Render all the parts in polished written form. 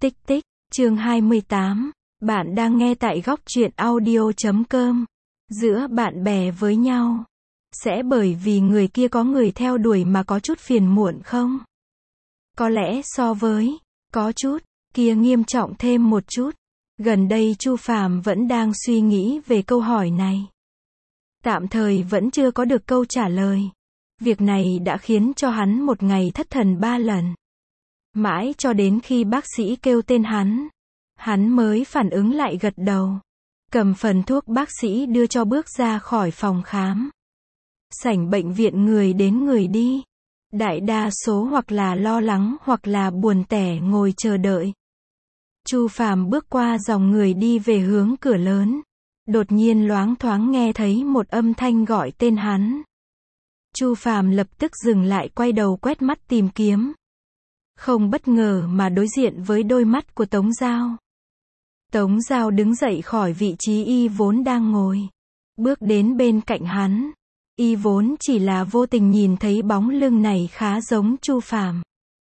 Tích tích, chương 28, bạn đang nghe tại góc truyện audio.com. Giữa bạn bè với nhau, sẽ bởi vì người kia có người theo đuổi mà có chút phiền muộn không? Có lẽ so với, có chút, kia nghiêm trọng thêm một chút. Gần đây Chu Phàm vẫn đang suy nghĩ về câu hỏi này. Tạm thời vẫn chưa có được câu trả lời. Việc này đã khiến cho hắn một ngày thất thần 3 lần. Mãi cho đến khi bác sĩ kêu tên hắn mới phản ứng lại gật đầu. Cầm phần thuốc bác sĩ đưa cho bước ra khỏi phòng khám. Sảnh bệnh viện người đến người đi. Đại đa số hoặc là lo lắng hoặc là buồn tẻ ngồi chờ đợi. Chu Phàm bước qua dòng người đi về hướng cửa lớn. Đột nhiên loáng thoáng nghe thấy một âm thanh gọi tên hắn. Chu Phàm lập tức dừng lại, quay đầu quét mắt tìm kiếm. Không bất ngờ mà đối diện với đôi mắt của Tống Giao. Tống Giao đứng dậy khỏi vị trí y vốn đang ngồi. Bước đến bên cạnh hắn. Y vốn chỉ là vô tình nhìn thấy bóng lưng này khá giống Chu Phàm.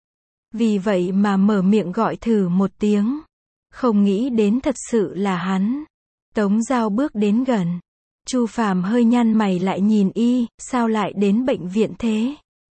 Vì vậy mà mở miệng gọi thử một tiếng. Không nghĩ đến thật sự là hắn. Tống Giao bước đến gần. Chu Phàm hơi nhăn mày lại nhìn y, sao lại đến bệnh viện thế?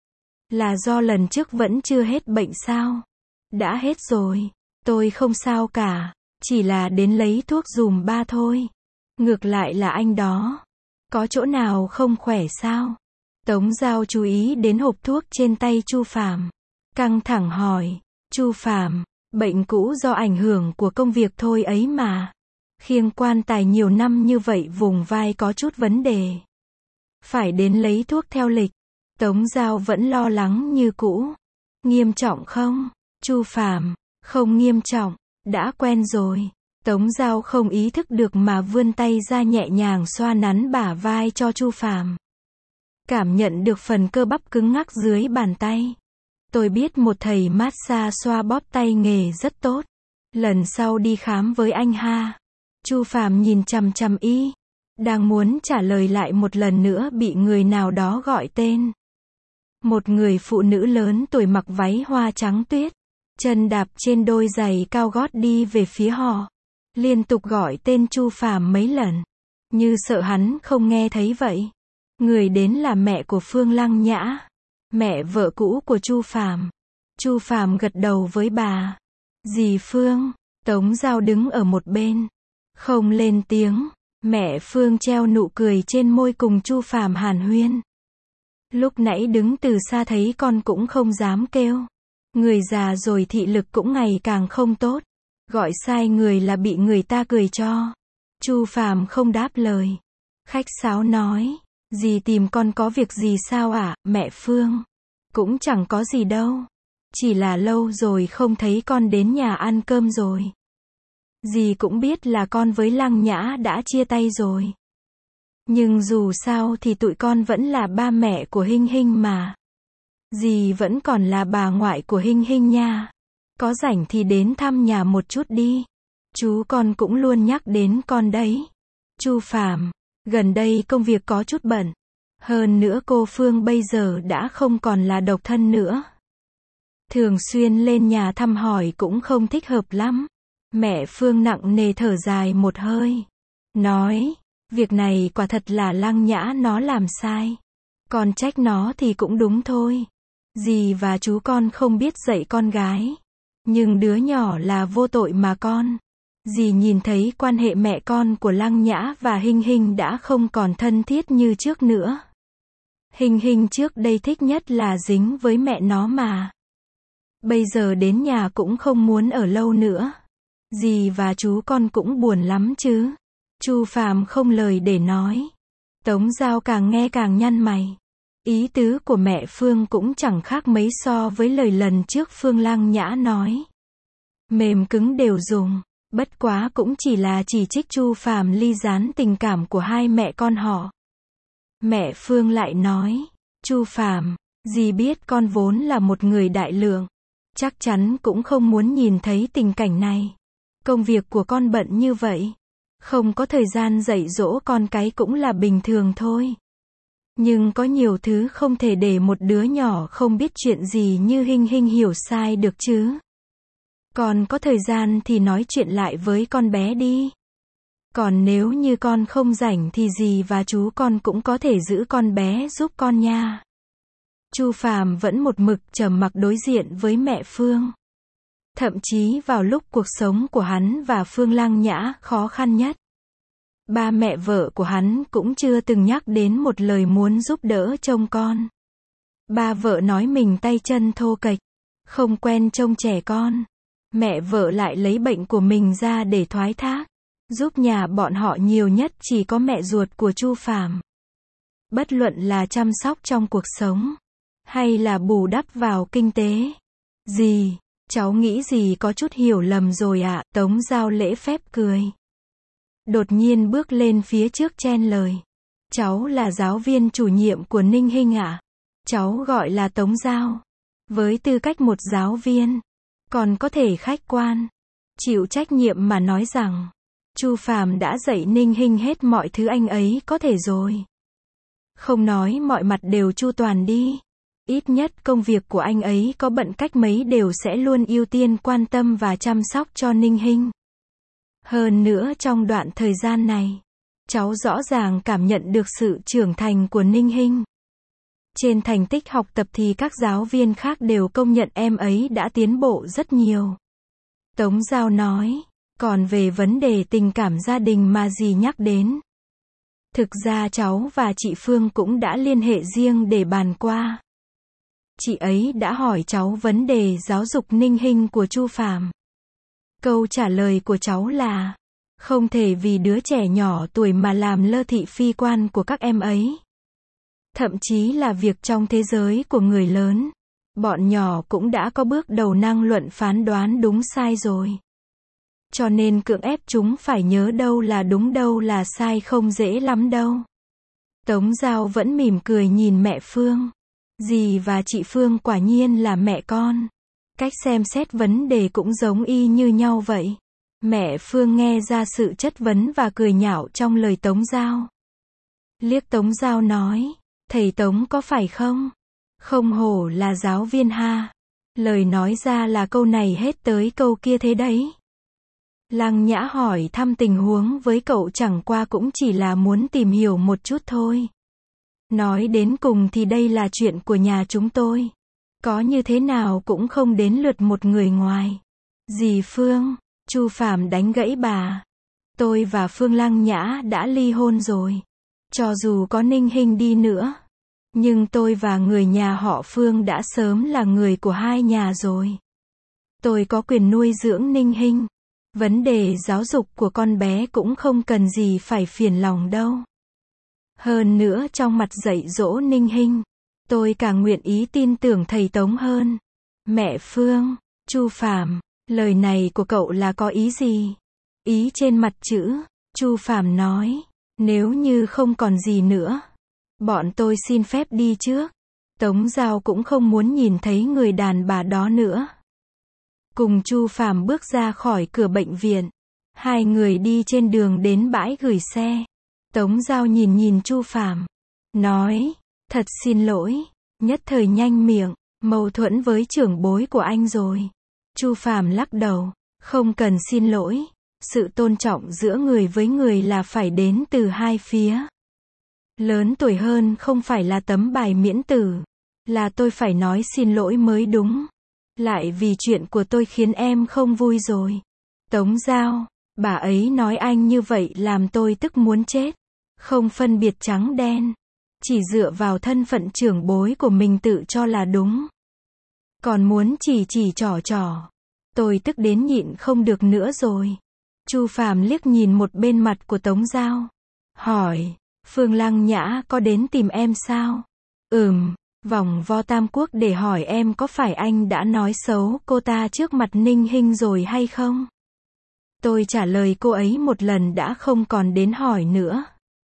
Là do lần trước vẫn chưa hết bệnh sao? Đã hết rồi, tôi không sao cả, chỉ là đến lấy thuốc giùm ba thôi. Ngược lại là anh đó, có chỗ nào không khỏe sao? Tống Giao chú ý đến hộp thuốc trên tay Chu Phàm, căng thẳng hỏi, Chu Phàm, bệnh cũ do ảnh hưởng của công việc thôi ấy mà. Khiêng quan tài nhiều năm như vậy vùng vai có chút vấn đề. Phải đến lấy thuốc theo lịch. Tống Giao vẫn lo lắng như cũ. Nghiêm trọng không? Chu Phàm, không nghiêm trọng, đã quen rồi. Tống Giao không ý thức được mà vươn tay ra nhẹ nhàng xoa nắn bả vai cho Chu Phàm. Cảm nhận được phần cơ bắp cứng ngắc dưới bàn tay. Tôi biết một thầy massage xoa bóp tay nghề rất tốt. Lần sau đi khám với anh ha. Chu Phàm nhìn chằm chằm y, đang muốn trả lời lại một lần nữa bị người nào đó gọi tên. Một người phụ nữ lớn tuổi mặc váy hoa trắng tuyết, chân đạp trên đôi giày cao gót đi về phía họ, liên tục gọi tên Chu Phàm mấy lần, như sợ hắn không nghe thấy vậy. Người đến là mẹ của Phương Lăng Nhã, mẹ vợ cũ của Chu Phàm. Chu Phàm gật đầu với bà. Dì Phương. Tống Giao đứng ở một bên, không lên tiếng. Mẹ Phương treo nụ cười trên môi cùng Chu Phàm hàn huyên. Lúc nãy đứng từ xa thấy con cũng không dám kêu. Người già rồi thị lực cũng ngày càng không tốt. Gọi sai người là bị người ta cười cho. Chu Phàm không đáp lời. Khách sáo nói, dì tìm con có việc gì sao ạ, mẹ Phương? Cũng chẳng có gì đâu. Chỉ là lâu rồi không thấy con đến nhà ăn cơm rồi. Dì cũng biết là con với Lăng Nhã đã chia tay rồi. Nhưng dù sao thì tụi con vẫn là ba mẹ của Hinh Hinh mà. Dì vẫn còn là bà ngoại của Hinh Hinh nha. Có rảnh thì đến thăm nhà một chút đi. Chú con cũng luôn nhắc đến con đấy. Chu Phàm, gần đây công việc có chút bận. Hơn nữa cô Phương bây giờ đã không còn là độc thân nữa. Thường xuyên lên nhà thăm hỏi cũng không thích hợp lắm. Mẹ Phương nặng nề thở dài một hơi. Nói, việc này quả thật là Lăng Nhã nó làm sai. Con trách nó thì cũng đúng thôi. Dì và chú con không biết dạy con gái. Nhưng đứa nhỏ là vô tội mà con. Dì nhìn thấy quan hệ mẹ con của Lăng Nhã và Hinh Hinh đã không còn thân thiết như trước nữa. Hinh Hinh trước đây thích nhất là dính với mẹ nó mà. Bây giờ đến nhà cũng không muốn ở lâu nữa. Dì và chú con cũng buồn lắm chứ. Chu Phàm không lời để nói. Tống Giao càng nghe càng nhăn mày. Ý tứ của mẹ Phương cũng chẳng khác mấy so với lời lần trước Phương Lăng Nhã nói. Mềm cứng đều dùng. Bất quá cũng chỉ là chỉ trích Chu Phàm ly gián tình cảm của hai mẹ con họ. Mẹ Phương lại nói, Chu Phàm, dì biết con vốn là một người đại lượng. Chắc chắn cũng không muốn nhìn thấy tình cảnh này. Công việc của con bận như vậy. Không có thời gian dạy dỗ con cái cũng là bình thường thôi. Nhưng có nhiều thứ không thể để một đứa nhỏ không biết chuyện gì như Hinh Hinh hiểu sai được chứ. Con có thời gian thì nói chuyện lại với con bé đi. Còn nếu như con không rảnh thì dì và chú con cũng có thể giữ con bé giúp con nha. Chu Phàm vẫn một mực trầm mặc đối diện với mẹ Phương. Thậm chí vào lúc cuộc sống của hắn và Phương Lăng Nhã khó khăn nhất, ba mẹ vợ của hắn cũng chưa từng nhắc đến một lời muốn giúp đỡ trông con. Ba vợ nói mình tay chân thô kệch, không quen trông trẻ con. Mẹ vợ lại lấy bệnh của mình ra để thoái thác. Giúp nhà bọn họ nhiều nhất chỉ có mẹ ruột của Chu Phàm. Bất luận là chăm sóc trong cuộc sống, hay là bù đắp vào kinh tế. Dì, cháu nghĩ dì có chút hiểu lầm rồi ạ. Tống Giao lễ phép cười. Đột nhiên bước lên phía trước chen lời. Cháu là giáo viên chủ nhiệm của Ninh Hinh ạ. Cháu gọi là Tống Giao. Với tư cách một giáo viên, còn có thể khách quan, chịu trách nhiệm mà nói rằng Chu Phàm đã dạy Ninh Hinh hết mọi thứ anh ấy có thể rồi. Không nói mọi mặt đều chu toàn đi, ít nhất công việc của anh ấy có bận cách mấy đều sẽ luôn ưu tiên quan tâm và chăm sóc cho Ninh Hinh. Hơn nữa trong đoạn thời gian này, cháu rõ ràng cảm nhận được sự trưởng thành của Ninh Hinh. Trên thành tích học tập thì các giáo viên khác đều công nhận em ấy đã tiến bộ rất nhiều. Tống Giao nói, còn về vấn đề tình cảm gia đình mà dì nhắc đến. Thực ra cháu và chị Phương cũng đã liên hệ riêng để bàn qua. Chị ấy đã hỏi cháu vấn đề giáo dục Ninh Hinh của Chu Phàm. Câu trả lời của cháu là, không thể vì đứa trẻ nhỏ tuổi mà làm lơ thị phi quan của các em ấy. Thậm chí là việc trong thế giới của người lớn, bọn nhỏ cũng đã có bước đầu năng luận phán đoán đúng sai rồi. Cho nên cưỡng ép chúng phải nhớ đâu là đúng đâu là sai không dễ lắm đâu. Tống Giao vẫn mỉm cười nhìn mẹ Phương. Dì và chị Phương quả nhiên là mẹ con. Cách xem xét vấn đề cũng giống y như nhau vậy. Mẹ Phương nghe ra sự chất vấn và cười nhạo trong lời Tống Giao. Liếc Tống Giao nói, thầy Tống có phải không? Không hổ là giáo viên ha. Lời nói ra là câu này hết tới câu kia thế đấy. Lăng Nhã hỏi thăm tình huống với cậu chẳng qua cũng chỉ là muốn tìm hiểu một chút thôi. Nói đến cùng thì đây là chuyện của nhà chúng tôi. Có như thế nào cũng không đến lượt một người ngoài. Dì Phương, Chu Phàm đánh gãy bà. Tôi và Phương Lăng Nhã đã ly hôn rồi. Cho dù có Ninh Hinh đi nữa, nhưng tôi và người nhà họ Phương đã sớm là người của hai nhà rồi. Tôi có quyền nuôi dưỡng Ninh Hinh. Vấn đề giáo dục của con bé cũng không cần gì phải phiền lòng đâu. Hơn nữa trong mặt dạy dỗ Ninh Hinh, tôi càng nguyện ý tin tưởng thầy Tống hơn. Mẹ Phương, Chu Phàm, lời này của cậu là có ý gì? Ý trên mặt chữ, Chu Phàm nói, nếu như không còn gì nữa, bọn tôi xin phép đi trước. Tống Giao cũng không muốn nhìn thấy người đàn bà đó nữa. Cùng Chu Phàm bước ra khỏi cửa bệnh viện. Hai người đi trên đường đến bãi gửi xe. Tống Giao nhìn Chu Phàm, nói, thật xin lỗi, nhất thời nhanh miệng, mâu thuẫn với trưởng bối của anh rồi. Chu Phàm lắc đầu, không cần xin lỗi, sự tôn trọng giữa người với người là phải đến từ hai phía. Lớn tuổi hơn không phải là tấm bài miễn tử, là tôi phải nói xin lỗi mới đúng. Lại vì chuyện của tôi khiến em không vui rồi. Tống Giao, bà ấy nói anh như vậy làm tôi tức muốn chết. Không phân biệt trắng đen. Chỉ dựa vào thân phận trưởng bối của mình tự cho là đúng. Còn muốn chỉ trỏ. Tôi tức đến nhịn không được nữa rồi. Chu Phàm liếc nhìn một bên mặt của Tống Giao. Hỏi, Phương Lăng Nhã có đến tìm em sao? Vòng vo Tam Quốc để hỏi em có phải anh đã nói xấu cô ta trước mặt Ninh Hinh rồi hay không? Tôi trả lời cô ấy một lần đã không còn đến hỏi nữa.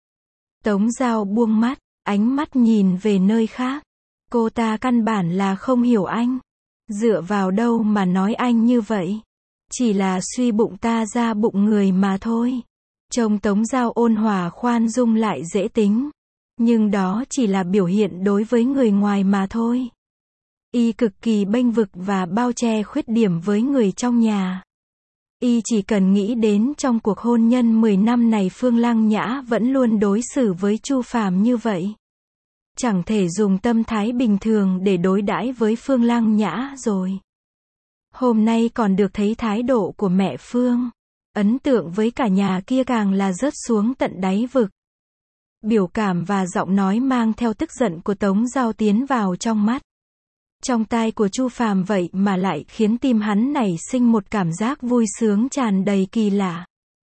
Tống Giao buông mắt, ánh mắt nhìn về nơi khác. Cô ta căn bản là không hiểu anh. Dựa vào đâu mà nói anh như vậy? Chỉ là suy bụng ta ra bụng người mà thôi. Trông Tống Giao ôn hòa khoan dung lại dễ tính. Nhưng đó chỉ là biểu hiện đối với người ngoài mà thôi. Y cực kỳ bênh vực và bao che khuyết điểm với người trong nhà. Y chỉ cần nghĩ đến trong cuộc hôn nhân 10 năm này Phương Lăng Nhã vẫn luôn đối xử với Chu Phàm như vậy. Chẳng thể dùng tâm thái bình thường để đối đãi với Phương Lăng Nhã rồi. Hôm nay còn được thấy thái độ của mẹ Phương. Ấn tượng với cả nhà kia càng là rớt xuống tận đáy vực. Biểu cảm và giọng nói mang theo tức giận của Tống Giao tiến vào trong mắt. Trong tai của Chu Phàm vậy mà lại khiến tim hắn nảy sinh một cảm giác vui sướng tràn đầy kỳ lạ.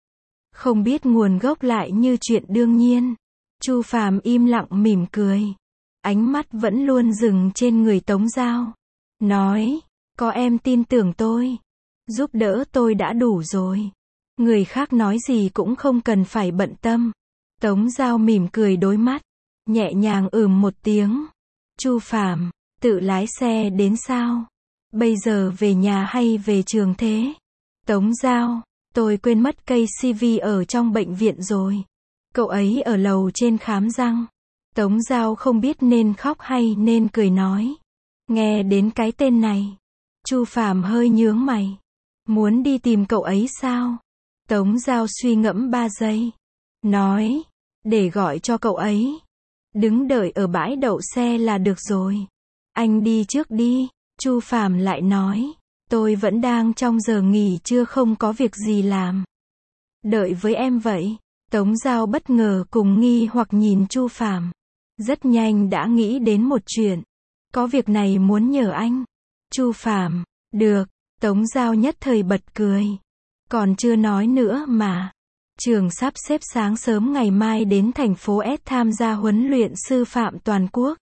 Không biết nguồn gốc lại như chuyện đương nhiên. Chu Phàm im lặng mỉm cười. Ánh mắt vẫn luôn dừng trên người Tống Giao. Nói, có em tin tưởng tôi. Giúp đỡ tôi đã đủ rồi. Người khác nói gì cũng không cần phải bận tâm. Tống Giao mỉm cười đối mắt. Nhẹ nhàng một tiếng. Chu Phàm, tự lái xe đến sao? Bây giờ về nhà hay về trường thế? Tống Giao, tôi quên mất cây CV ở trong bệnh viện rồi. Cậu ấy ở lầu trên khám răng. Tống Giao không biết nên khóc hay nên cười nói. Nghe đến cái tên này. Chu Phàm hơi nhướng mày. Muốn đi tìm cậu ấy sao? Tống Giao suy ngẫm 3 giây. Nói, để gọi cho cậu ấy. Đứng đợi ở bãi đậu xe là được rồi. Anh đi trước đi. Chu Phàm lại nói. Tôi vẫn đang trong giờ nghỉ trưa không có việc gì làm. Đợi với em vậy. Tống Giao bất ngờ cùng nghi hoặc nhìn Chu Phàm. Rất nhanh đã nghĩ đến một chuyện. Có việc này muốn nhờ anh. Chu Phàm, được. Tống Giao nhất thời bật cười. Còn chưa nói nữa mà. Trường sắp xếp sáng sớm ngày mai đến thành phố S tham gia huấn luyện sư phạm toàn quốc.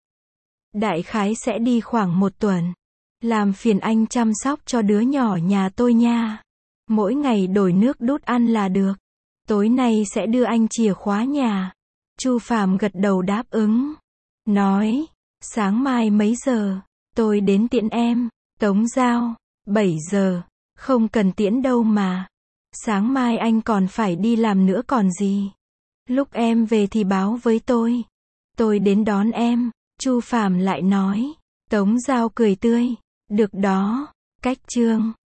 Đại khái sẽ đi khoảng 1 tuần. Làm phiền anh chăm sóc cho đứa nhỏ nhà tôi nha. Mỗi ngày đổi nước đút ăn là được. Tối nay sẽ đưa anh chìa khóa nhà. Chu Phàm gật đầu đáp ứng. Nói, sáng mai mấy giờ? Tôi đến tiễn em. Tống Giao, 7 giờ. Không cần tiễn đâu mà. Sáng mai anh còn phải đi làm nữa còn gì. Lúc em về thì báo với tôi. Tôi đến đón em. Chu Phàm lại nói. Tống Giao cười tươi. Được đó. Cách chương.